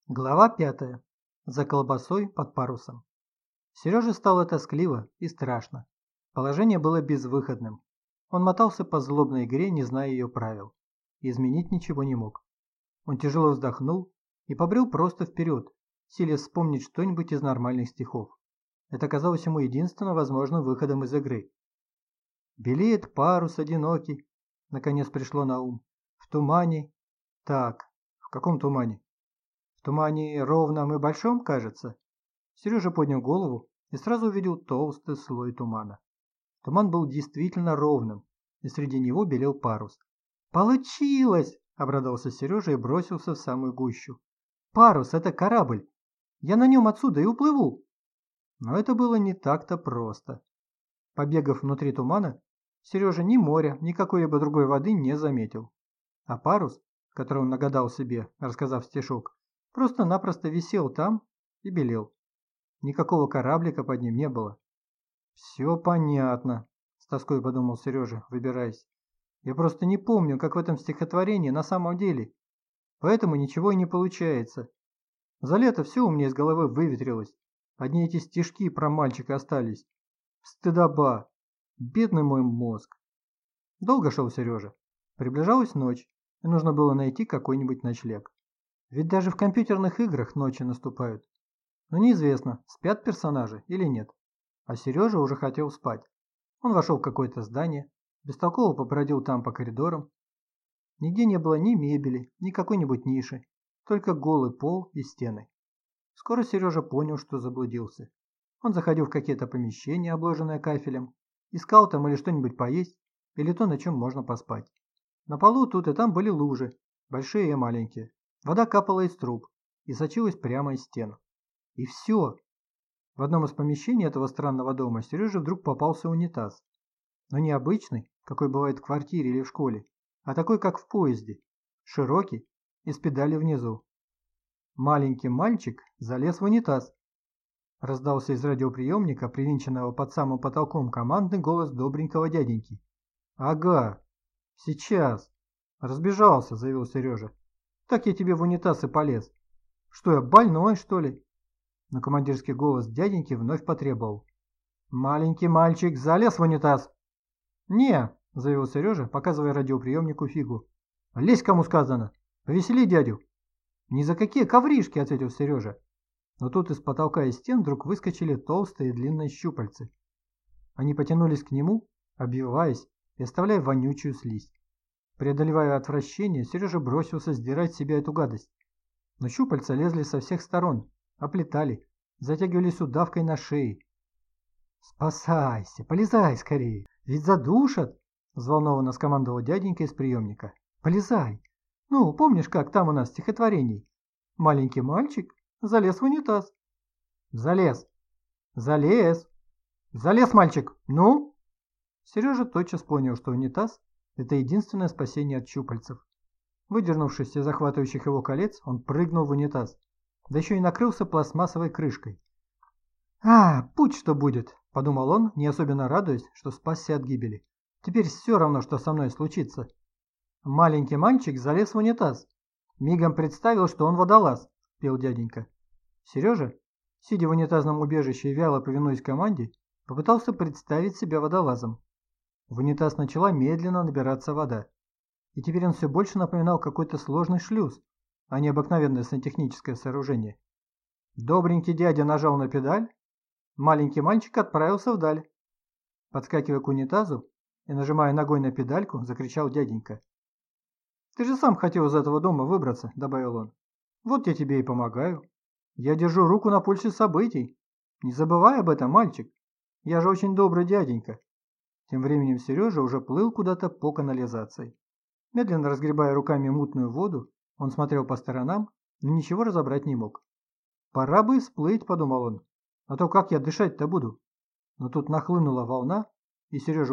Глава 5. За колбасой под парусом. Сереже стало тоскливо и страшно. Положение было безвыходным. Он мотался по злобной игре, не зная ее правил. Изменить ничего не мог. Он тяжело вздохнул и побрел просто вперед, силясь вспомнить что-нибудь из нормальных стихов. Это казалось ему единственно возможным выходом из игры. «Белеет парус одинокий», наконец пришло на ум. «В тумане». Так, в каком тумане? В тумане ровном и большом, кажется. Сережа поднял голову и сразу увидел толстый слой тумана. Туман был действительно ровным, и среди него белел парус. «Получилось!» – обрадовался Сережа и бросился в самую гущу. «Парус – это корабль! Я на нем отсюда и уплыву!» Но это было не так-то просто. Побегав внутри тумана, Сережа ни моря, ни какой-либо другой воды не заметил. А парус, который он нагадал себе, рассказав стишок, просто-напросто висел там и белел. Никакого кораблика под ним не было. «Все понятно», – с тоской подумал Сережа, выбираясь. «Я просто не помню, как в этом стихотворении на самом деле. Поэтому ничего и не получается. За лето все у меня из головы выветрилось. Одни эти стишки про мальчика остались. Стыдоба. Бедный мой мозг». Долго шел Сережа. Приближалась ночь, и нужно было найти какой-нибудь ночлег. Ведь даже в компьютерных играх ночи наступают. Но неизвестно, спят персонажи или нет. А Сережа уже хотел спать. Он вошел в какое-то здание, бестолково побродил там по коридорам. Нигде не было ни мебели, ни какой-нибудь ниши, только голый пол и стены. Скоро Сережа понял, что заблудился. Он заходил в какие-то помещения, обложенные кафелем, искал там или что-нибудь поесть, или то, на чем можно поспать. На полу тут и там были лужи, большие и маленькие. Вода капала из труб и сочилась прямо из стен. И все. В одном из помещений этого странного дома Сереже вдруг попался унитаз. Но не обычный, какой бывает в квартире или в школе, а такой, как в поезде, широкий и с педалью внизу. Маленький мальчик залез в унитаз. Раздался из радиоприемника, привинченного под самым потолком, командный голос добренького дяденьки. «Ага, сейчас!» «Разбежался», — заявил Сережа. «Так я тебе в унитаз и полез. Что я, больной, что ли?» Но командирский голос дяденьки вновь потребовал. «Маленький мальчик залез в унитаз!» «Не», — заявил Сережа, показывая радиоприемнику фигу. «Лезь, кому сказано! Повесели дядю!» «Ни за какие ковришки!» — ответил Сережа. Но тут из потолка и стен вдруг выскочили толстые длинные щупальцы. Они потянулись к нему, обвиваясь и оставляя вонючую слизь. Преодолевая отвращение, Сережа бросился сдирать с себя эту гадость. Но щупальца лезли со всех сторон, оплетали, затягивались удавкой на шее. «Спасайся, полезай скорее, ведь задушат!» – взволнованно скомандовал дяденька из приемника. «Полезай! Ну, помнишь, как там у нас в стихотворении? Маленький мальчик залез в унитаз». «Залез! Залез! Залез, мальчик! Ну?» Сережа тотчас понял, что унитаз – это единственное спасение от щупальцев. Выдернувшись из захватывающих его колец, он прыгнул в унитаз, да еще и накрылся пластмассовой крышкой. «Будь что будет», – подумал он, не особенно радуясь, что спасся от гибели. «Теперь все равно, что со мной случится». Маленький мальчик залез в унитаз. Мигом представил, что он водолаз, пел дяденька. Сережа, сидя в унитазном убежище и вяло повинуясь команде, попытался представить себя водолазом. В унитаз начала медленно набираться вода. И теперь он все больше напоминал какой-то сложный шлюз, а не обыкновенное сантехническое сооружение. Добренький дядя нажал на педаль, маленький мальчик отправился вдаль. Подскакивая к унитазу и нажимая ногой на педальку, закричал дяденька. «Ты же сам хотел из этого дома выбраться», — добавил он. «Вот я тебе и помогаю. Я держу руку на пульсе событий. Не забывай об этом, мальчик. Я же очень добрый дяденька». Тем временем Сережа уже плыл куда-то по канализации. Медленно разгребая руками мутную воду, он смотрел по сторонам, но ничего разобрать не мог. «Пора бы всплыть», — подумал он, — «а то как я дышать-то буду?» Но тут нахлынула волна, и Сережу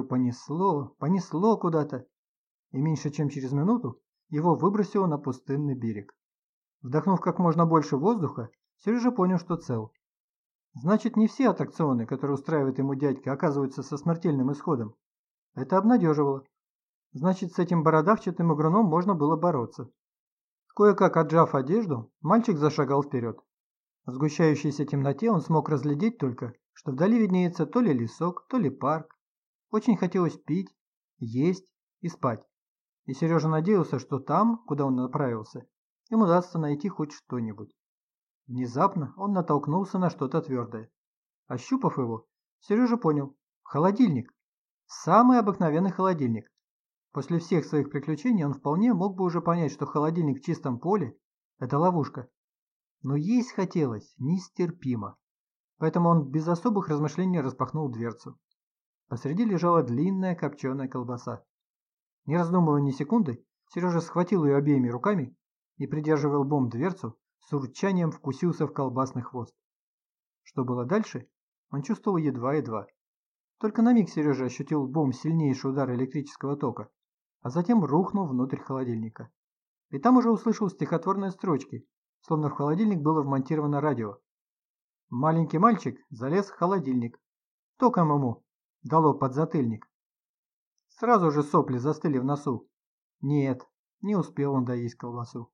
понесло куда-то, и меньше чем через минуту его выбросило на пустынный берег. Вдохнув как можно больше воздуха, Сережа понял, что цел. Значит, не все аттракционы, которые устраивает ему дядька, оказываются со смертельным исходом. Это обнадеживало. Значит, с этим бородавчатым игруном можно было бороться. Кое-как отжав одежду, мальчик зашагал вперед. В сгущающейся темноте он смог разглядеть только, что вдали виднеется то ли лесок, то ли парк. Очень хотелось пить, есть и спать. И Сережа надеялся, что там, куда он направился, им удастся найти хоть что-нибудь. Внезапно он натолкнулся на что-то твердое. Ощупав его, Сережа понял – холодильник. Самый обыкновенный холодильник. После всех своих приключений он вполне мог бы уже понять, что холодильник в чистом поле – это ловушка. Но есть хотелось нестерпимо. Поэтому он без особых размышлений распахнул дверцу. Посреди лежала длинная копченая колбаса. Не раздумывая ни секунды, Сережа схватил ее обеими руками и, придерживая лбом дверцу, с урчанием вкусился в колбасный хвост. Что было дальше, он чувствовал едва-едва. Только на миг Сережа ощутил лбом сильнейший удар электрического тока, а затем рухнул внутрь холодильника. И там уже услышал стихотворные строчки, словно в холодильник было вмонтировано радио. Маленький мальчик залез в холодильник. Током ему дало подзатыльник. Сразу же сопли застыли в носу. Нет, не успел он доесть колбасу.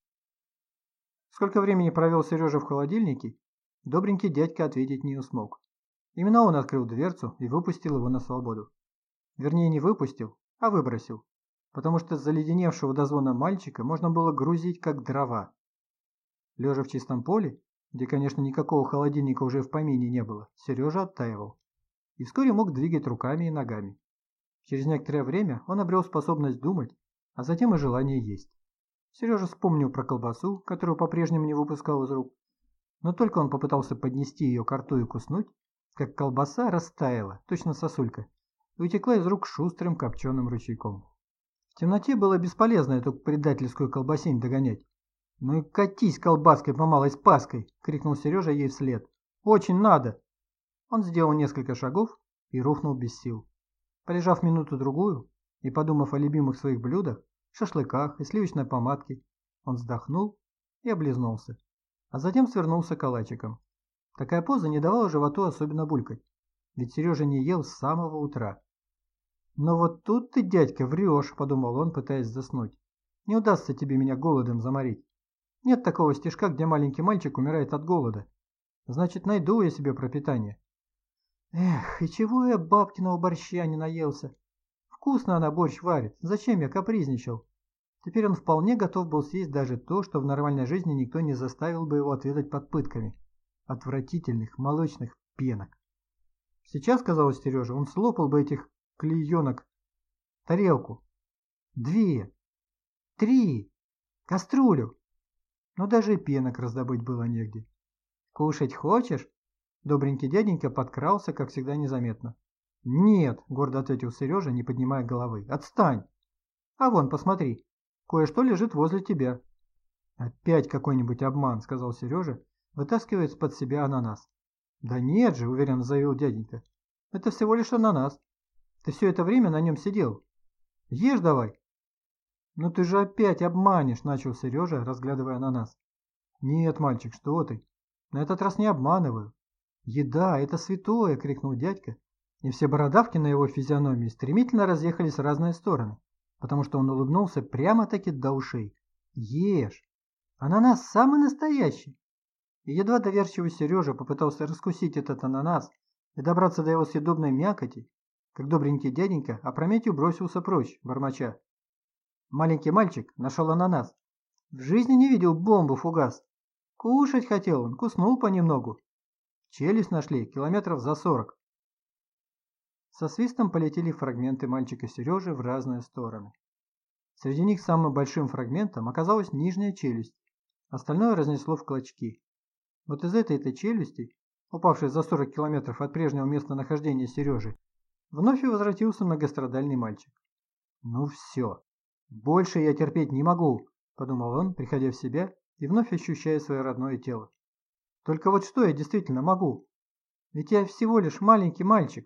Сколько времени провел Сережа в холодильнике, добренький дядька ответить не смог. Именно он открыл дверцу и выпустил его на свободу. Вернее, не выпустил, а выбросил, потому что заледеневшего до звона мальчика можно было грузить как дрова. Лежа в чистом поле, где, конечно, никакого холодильника уже в помине не было, Сережа оттаивал. И вскоре мог двигать руками и ногами. Через некоторое время он обрел способность думать, а затем и желание есть. Сережа вспомнил про колбасу, которую по-прежнему не выпускал из рук. Но только он попытался поднести ее к рту и куснуть, как колбаса растаяла, точно сосулька, и утекла из рук шустрым копченым ручейком. В темноте было бесполезно эту предательскую колбасень догонять. «Ну и катись колбаской по малой спаской!» — крикнул Сережа ей вслед. «Очень надо!» Он сделал несколько шагов и рухнул без сил. Полежав минуту-другую и подумав о любимых своих блюдах, шашлыках и сливочной помадке, он вздохнул и облизнулся, а затем свернулся калачиком. Такая поза не давала животу особенно булькать, ведь Сережа не ел с самого утра. «Но вот тут ты, дядька, врешь», — подумал он, пытаясь заснуть. «Не удастся тебе меня голодом заморить. Нет такого стишка, где маленький мальчик умирает от голода. Значит, найду я себе пропитание». Эх, и чего я бабкиного борща не наелся? Вкусно она борщ варит, зачем я капризничал? Теперь он вполне готов был съесть даже то, что в нормальной жизни никто не заставил бы его отведать под пытками. Отвратительных молочных пенок. Сейчас, казалось Сереже, он слопал бы этих клеенок тарелку. 2, 3, кастрюлю. Но даже и пенок раздобыть было негде. «Кушать хочешь?» Добренький дяденька подкрался, как всегда, незаметно. «Нет», — гордо ответил Сережа, не поднимая головы. «Отстань! А вон, посмотри, кое-что лежит возле тебя». «Опять какой-нибудь обман», — сказал Сережа, вытаскивая из-под себя ананас. «Да нет же», — уверенно заявил дяденька. «Это всего лишь ананас. Ты все это время на нем сидел. Ешь давай». «Ну ты же опять обманешь», — начал Сережа, разглядывая ананас. «Нет, мальчик, что ты? На этот раз не обманываю. «Еда – это святое!» – крикнул дядька, и все бородавки на его физиономии стремительно разъехались в разные стороны, потому что он улыбнулся прямо-таки до ушей. «Ешь! Ананас самый настоящий!» И едва доверчивый Сережа попытался раскусить этот ананас и добраться до его съедобной мякоти, как добренький дяденька опрометью бросился прочь, бормоча. Маленький мальчик нашел ананас. В жизни не видел бомбу-фугас. Кушать хотел он, куснул понемногу. Челюсть нашли километров за 40. Со свистом полетели фрагменты мальчика Сережи в разные стороны. Среди них самым большим фрагментом оказалась нижняя челюсть, остальное разнесло в клочки. Вот из этой-то челюсти, упавшей за 40 километров от прежнего местонахождения Сережи, вновь и возвратился многострадальный мальчик. «Ну все, больше я терпеть не могу», – подумал он, приходя в себя и вновь ощущая свое родное тело. Только вот что я действительно могу? Ведь я всего лишь маленький мальчик.